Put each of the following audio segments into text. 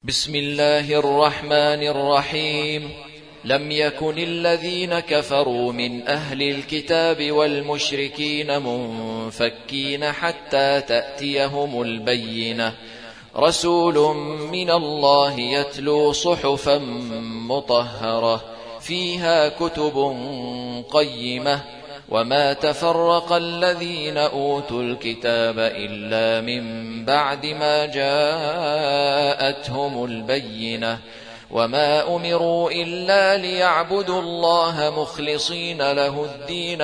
بسم الله الرحمن الرحيم. لم يكن الذين كفروا من أهل الكتاب والمشركين منفكين حتى تأتيهم البينة، رسول من الله يتلو صحفا مطهرة فيها كتب قيمة، وما تفرق الذين أوتوا الكتاب إلا من بعد ما جاءتهم البينة، وما أمروا إلا ليعبدوا الله مخلصين له الدين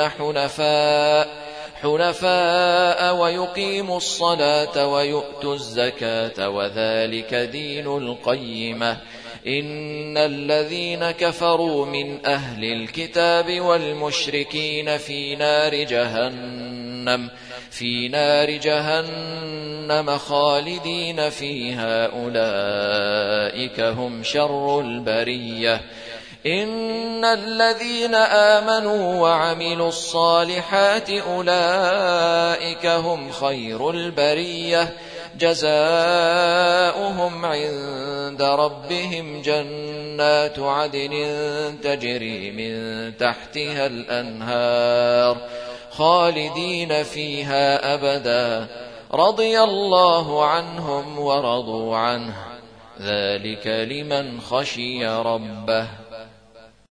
حنفاء ويقيموا الصلاة ويؤتوا الزكاة وذلك دين القيمة. إن الذين كفروا من أهل الكتاب والمشركين في نار جهنم خالدين فيها، أولئك هم شر البرية. إن الذين آمنوا وعملوا الصالحات أولئك هم خير البرية، جزاؤهم عند ربهم جنات عدن تجري من تحتها الأنهار خالدين فيها أبدا، رضي الله عنهم ورضوا عنه، ذلك لمن خشي ربه.